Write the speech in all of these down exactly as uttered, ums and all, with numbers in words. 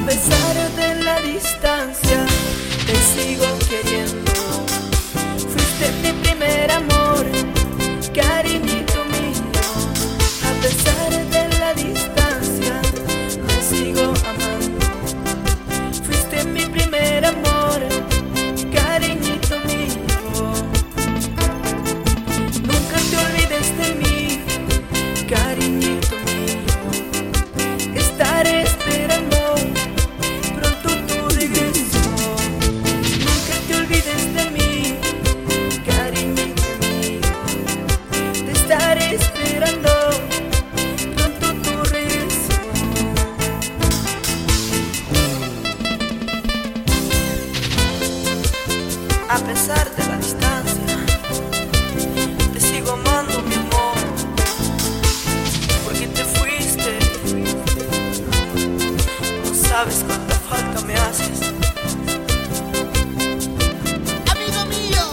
pesar de la distancia, te sigo queriendo. Fuiste mi primer amor, cariñito mío. A pesar de la distancia, te sigo amando. Fuiste mi primer amor, cariñito mío. Nunca te olvides de mí, cariñito mío. Estaré esperando pronto tu regreso. Nunca te olvides de mí, cariñito mío. Te estaré esperando pronto tu regreso. A pesar de la distancia, te sigo amando, mi amor, porque te fuiste. No sabes cuánta falta me haces. Amigo mío,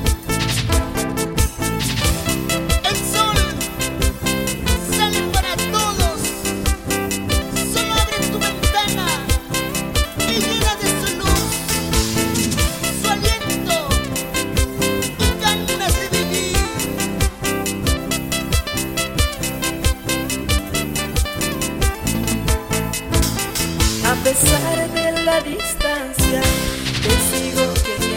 el sol sale para todos. Solo abre tu ventana y llena de su luz, su aliento y ganas de vivir. A pesar de la distancia, te sigo queriendo.